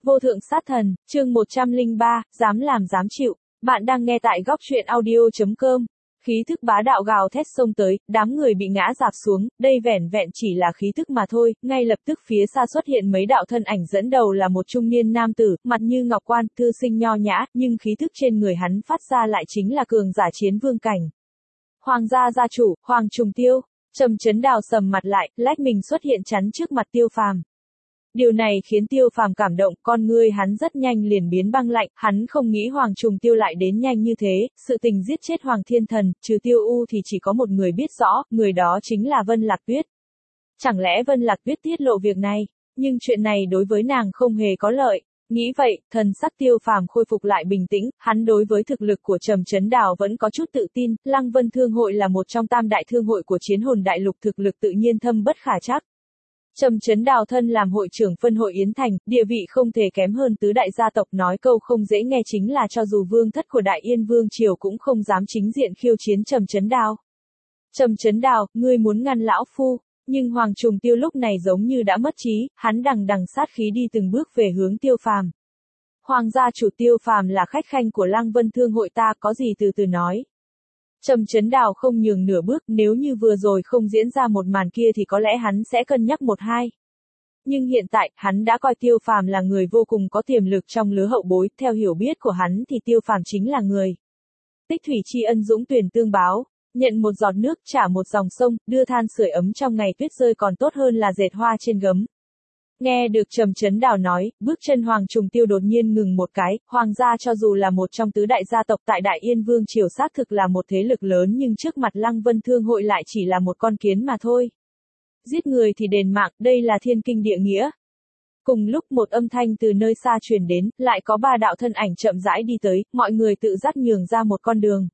Vô thượng sát thần, chương 103, dám làm dám chịu. Bạn đang nghe tại góc truyện audio.com. Khí thức bá đạo gào thét xông tới, đám người bị ngã rạp xuống, đây vẻn vẹn chỉ là khí thức mà thôi, ngay lập tức phía xa xuất hiện mấy đạo thân ảnh dẫn đầu là một trung niên nam tử, mặt như ngọc quan, thư sinh nho nhã, nhưng khí thức trên người hắn phát ra lại chính là cường giả chiến vương cảnh. Hoàng gia gia chủ, Hoàng Trùng Tiêu, Trầm Chấn Đào sầm mặt lại, lách mình xuất hiện chắn trước mặt Tiêu Phàm. Điều này khiến Tiêu Phàm cảm động, con ngươi hắn rất nhanh liền biến băng lạnh, hắn không nghĩ Hoàng Trùng Tiêu lại đến nhanh như thế, sự tình giết chết Hoàng Thiên Thần, trừ Tiêu U thì chỉ có một người biết rõ, người đó chính là Vân Lạc Tuyết. Chẳng lẽ Vân Lạc Tuyết tiết lộ việc này, nhưng chuyện này đối với nàng không hề có lợi. Nghĩ vậy, thần sắc Tiêu Phàm khôi phục lại bình tĩnh, hắn đối với thực lực của Trầm Chấn Đào vẫn có chút tự tin, Lăng Vân Thương hội là một trong tam đại thương hội của Chiến Hồn Đại Lục, thực lực tự nhiên thâm bất khả trắc. Trầm Chấn Đào thân làm hội trưởng phân hội Yến Thành, địa vị không thể kém hơn tứ đại gia tộc, nói câu không dễ nghe chính là cho dù vương thất của Đại Yên Vương Triều cũng không dám chính diện khiêu chiến Trầm Chấn Đào. Trầm Chấn Đào, ngươi muốn ngăn lão phu, nhưng Hoàng Trùng Tiêu lúc này giống như đã mất trí, hắn đằng đằng sát khí đi từng bước về hướng Tiêu Phàm. Hoàng gia chủ Tiêu Phàm là khách khanh của Lăng Vân Thương hội ta, có gì từ từ nói. Trầm Chấn Đào không nhường nửa bước, nếu như vừa rồi không diễn ra một màn kia thì có lẽ hắn sẽ cân nhắc một hai. Nhưng hiện tại, hắn đã coi Tiêu Phàm là người vô cùng có tiềm lực trong lứa hậu bối, theo hiểu biết của hắn thì Tiêu Phàm chính là người tích thủy tri ân dũng tuyển tương báo, nhận một giọt nước trả một dòng sông, đưa than sưởi ấm trong ngày tuyết rơi còn tốt hơn là dệt hoa trên gấm. Nghe được Trầm Chấn Đào nói, bước chân Hoàng Trùng Tiêu đột nhiên ngừng một cái, Hoàng gia cho dù là một trong tứ đại gia tộc tại Đại Yên Vương Triều xác thực là một thế lực lớn nhưng trước mặt Lăng Vân Thương hội lại chỉ là một con kiến mà thôi. Giết người thì đền mạng, đây là thiên kinh địa nghĩa. Cùng lúc một âm thanh từ nơi xa truyền đến, lại có ba đạo thân ảnh chậm rãi đi tới, mọi người tự dắt nhường ra một con đường.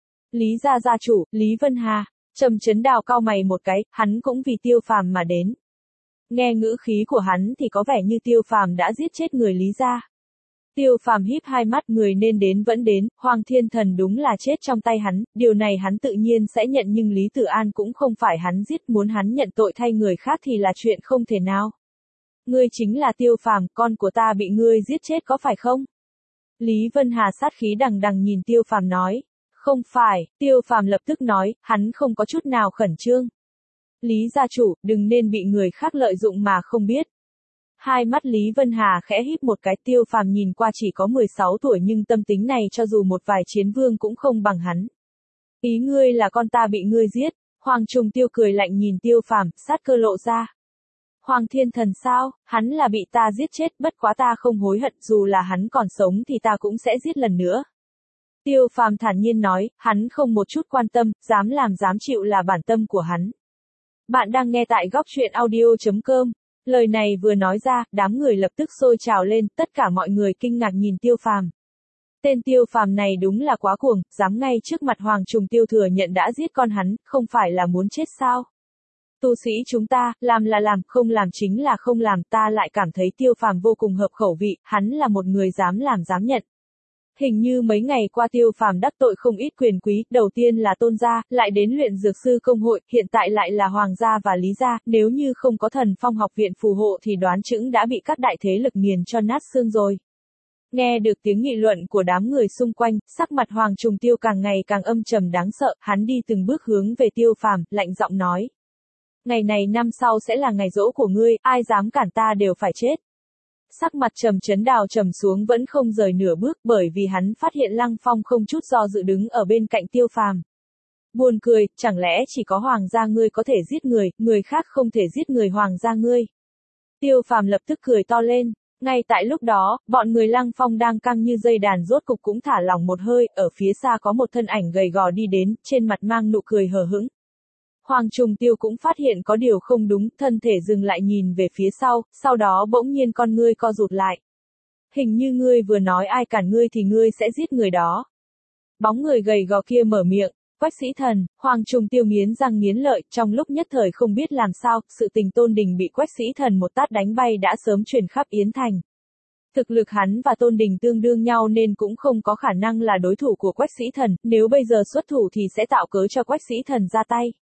Lý gia gia chủ, Lý Vân Hà, Trầm Chấn Đào cau mày một cái, hắn cũng vì Tiêu Phàm mà đến. Nghe ngữ khí của hắn thì có vẻ như Tiêu Phàm đã giết chết người Lý gia. Tiêu Phàm híp hai mắt, người nên đến vẫn đến, Hoàng Thiên Thần đúng là chết trong tay hắn, điều này hắn tự nhiên sẽ nhận nhưng Lý Tử An cũng không phải hắn giết, muốn hắn nhận tội thay người khác thì là chuyện không thể nào. Ngươi chính là Tiêu Phàm, con của ta bị ngươi giết chết có phải không? Lý Vân Hà sát khí đằng đằng nhìn Tiêu Phàm nói. Không phải, Tiêu Phàm lập tức nói, hắn không có chút nào khẩn trương. Lý gia chủ, đừng nên bị người khác lợi dụng mà không biết. Hai mắt Lý Vân Hà khẽ híp một cái, Tiêu Phàm nhìn qua chỉ có 16 tuổi nhưng tâm tính này cho dù một vài chiến vương cũng không bằng hắn. Ý ngươi là con ta bị ngươi giết, Hoàng Trùng Tiêu cười lạnh nhìn Tiêu Phàm, sát cơ lộ ra. Hoàng Thiên Thần sao, hắn là bị ta giết chết, bất quá ta không hối hận, dù là hắn còn sống thì ta cũng sẽ giết lần nữa. Tiêu Phàm thản nhiên nói, hắn không một chút quan tâm, dám làm dám chịu là bản tâm của hắn. Bạn đang nghe tại góc truyện audio.com. Lời này vừa nói ra, đám người lập tức sôi trào lên, tất cả mọi người kinh ngạc nhìn Tiêu Phàm. Tên Tiêu Phàm này đúng là quá cuồng, dám ngay trước mặt Hoàng Trùng Tiêu thừa nhận đã giết con hắn, không phải là muốn chết sao? Tu sĩ chúng ta, làm là làm, không làm chính là không làm, ta lại cảm thấy Tiêu Phàm vô cùng hợp khẩu vị, hắn là một người dám làm dám nhận. Hình như mấy ngày qua Tiêu Phàm đắc tội không ít quyền quý, đầu tiên là Tôn gia, lại đến luyện dược sư công hội, hiện tại lại là Hoàng gia và Lý gia, nếu như không có Thần Phong học viện phù hộ thì đoán chững đã bị các đại thế lực nghiền cho nát xương rồi. Nghe được tiếng nghị luận của đám người xung quanh, sắc mặt Hoàng Trùng Tiêu càng ngày càng âm trầm đáng sợ, hắn đi từng bước hướng về Tiêu Phàm, lạnh giọng nói. Ngày này năm sau sẽ là ngày giỗ của ngươi, ai dám cản ta đều phải chết. Sắc mặt Trầm Chấn Đào trầm xuống vẫn không rời nửa bước bởi vì hắn phát hiện Lăng Phong không chút do dự đứng ở bên cạnh Tiêu Phàm. Buồn cười, chẳng lẽ chỉ có Hoàng gia ngươi có thể giết người, người khác không thể giết người Hoàng gia ngươi. Tiêu Phàm lập tức cười to lên, ngay tại lúc đó, bọn người Lăng Phong đang căng như dây đàn rốt cục cũng thả lỏng một hơi, ở phía xa có một thân ảnh gầy gò đi đến, trên mặt mang nụ cười hờ hững. Hoàng Trùng Tiêu cũng phát hiện có điều không đúng, thân thể dừng lại nhìn về phía sau đó bỗng nhiên con ngươi co rụt lại. Hình như ngươi vừa nói ai cản ngươi thì ngươi sẽ giết người đó. Bóng người gầy gò kia mở miệng, Quách Sĩ Thần, Hoàng Trùng Tiêu nghiến răng nghiến lợi, trong lúc nhất thời không biết làm sao, sự tình Tôn Đình bị Quách Sĩ Thần một tát đánh bay đã sớm truyền khắp Yến Thành. Thực lực hắn và Tôn Đình tương đương nhau nên cũng không có khả năng là đối thủ của Quách Sĩ Thần, nếu bây giờ xuất thủ thì sẽ tạo cớ cho Quách Sĩ Thần ra tay.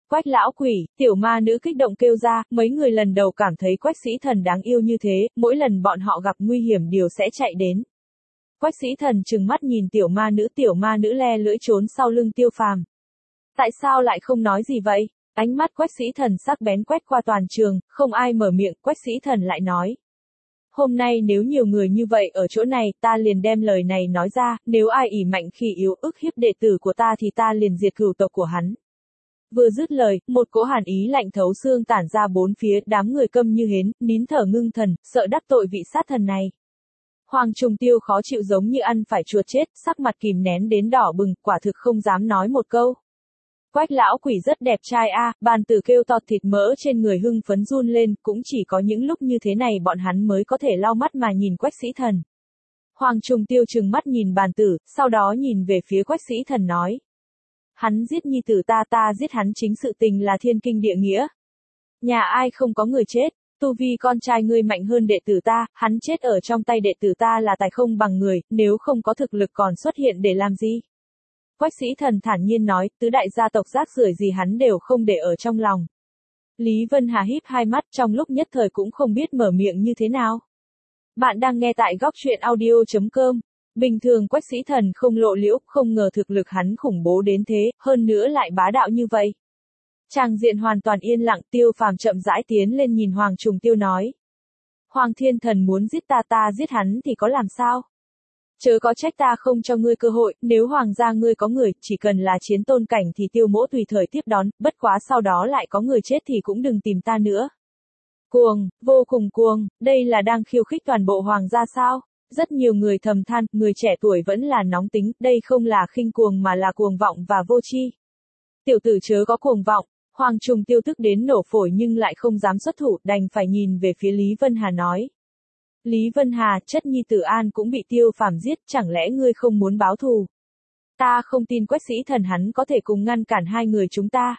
Quách lão quỷ, tiểu ma nữ kích động kêu ra, mấy người lần đầu cảm thấy Quách Sĩ Thần đáng yêu như thế, mỗi lần bọn họ gặp nguy hiểm đều sẽ chạy đến. Quách Sĩ Thần trừng mắt nhìn tiểu ma nữ le lưỡi trốn sau lưng Tiêu Phàm. Tại sao lại không nói gì vậy? Ánh mắt Quách Sĩ Thần sắc bén quét qua toàn trường, không ai mở miệng, Quách Sĩ Thần lại nói. Hôm nay nếu nhiều người như vậy ở chỗ này, ta liền đem lời này nói ra, nếu ai ỷ mạnh khi yếu ức hiếp đệ tử của ta thì ta liền diệt cửu tộc của hắn. Vừa dứt lời, một cỗ hàn ý lạnh thấu xương tản ra bốn phía, đám người câm như hến, nín thở ngưng thần, sợ đắc tội vị sát thần này. Hoàng Trùng Tiêu khó chịu giống như ăn phải chuột chết, sắc mặt kìm nén đến đỏ bừng, quả thực không dám nói một câu. Quách lão quỷ rất đẹp trai a, bàn tử kêu to, thịt mỡ trên người hưng phấn run lên, cũng chỉ có những lúc như thế này bọn hắn mới có thể lau mắt mà nhìn Quách Sĩ Thần. Hoàng Trùng Tiêu trừng mắt nhìn bàn tử, sau đó nhìn về phía Quách Sĩ Thần nói. Hắn giết nhi tử ta giết hắn chính sự tình là thiên kinh địa nghĩa. Nhà ai không có người chết, tu vi con trai ngươi mạnh hơn đệ tử ta, hắn chết ở trong tay đệ tử ta là tài không bằng người, nếu không có thực lực còn xuất hiện để làm gì? Quách Sĩ Thần thản nhiên nói, tứ đại gia tộc rác rưởi gì hắn đều không để ở trong lòng. Lý Vân Hà híp hai mắt trong lúc nhất thời cũng không biết mở miệng như thế nào. Bạn đang nghe tại góc truyện audio.com. Bình thường Quách Sĩ Thần không lộ liễu, không ngờ thực lực hắn khủng bố đến thế, hơn nữa lại bá đạo như vậy. Tràng diện hoàn toàn yên lặng, Tiêu Phàm chậm rãi tiến lên nhìn Hoàng Trùng Tiêu nói. Hoàng Thiên Thần muốn giết ta giết hắn thì có làm sao? Chớ có trách ta không cho ngươi cơ hội, nếu hoàng gia ngươi có người, chỉ cần là chiến tôn cảnh thì Tiêu mỗ tùy thời tiếp đón, bất quá sau đó lại có người chết thì cũng đừng tìm ta nữa. Cuồng, vô cùng cuồng, đây là đang khiêu khích toàn bộ hoàng gia sao? Rất nhiều người thầm than, người trẻ tuổi vẫn là nóng tính, đây không là khinh cuồng mà là cuồng vọng và vô tri. Tiểu tử chớ có cuồng vọng, Hoàng Trùng Tiêu tức đến nổ phổi nhưng lại không dám xuất thủ, đành phải nhìn về phía Lý Vân Hà nói. Lý Vân Hà, chất nhi tử An cũng bị Tiêu Phàm giết, chẳng lẽ ngươi không muốn báo thù? Ta không tin Quách Sĩ Thần hắn có thể cùng ngăn cản hai người chúng ta.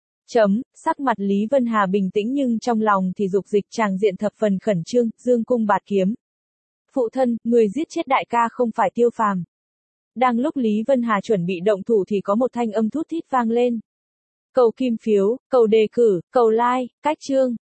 Sắc mặt Lý Vân Hà bình tĩnh nhưng trong lòng thì dục dịch, tràng diện thập phần khẩn trương, dương cung bạt kiếm. Phụ thân, người giết chết đại ca không phải Tiêu Phàm. Đang lúc Lý Vân Hà chuẩn bị động thủ thì có một thanh âm thút thít vang lên. Cầu kim phiếu, cầu đề cử, cầu like, cách chương.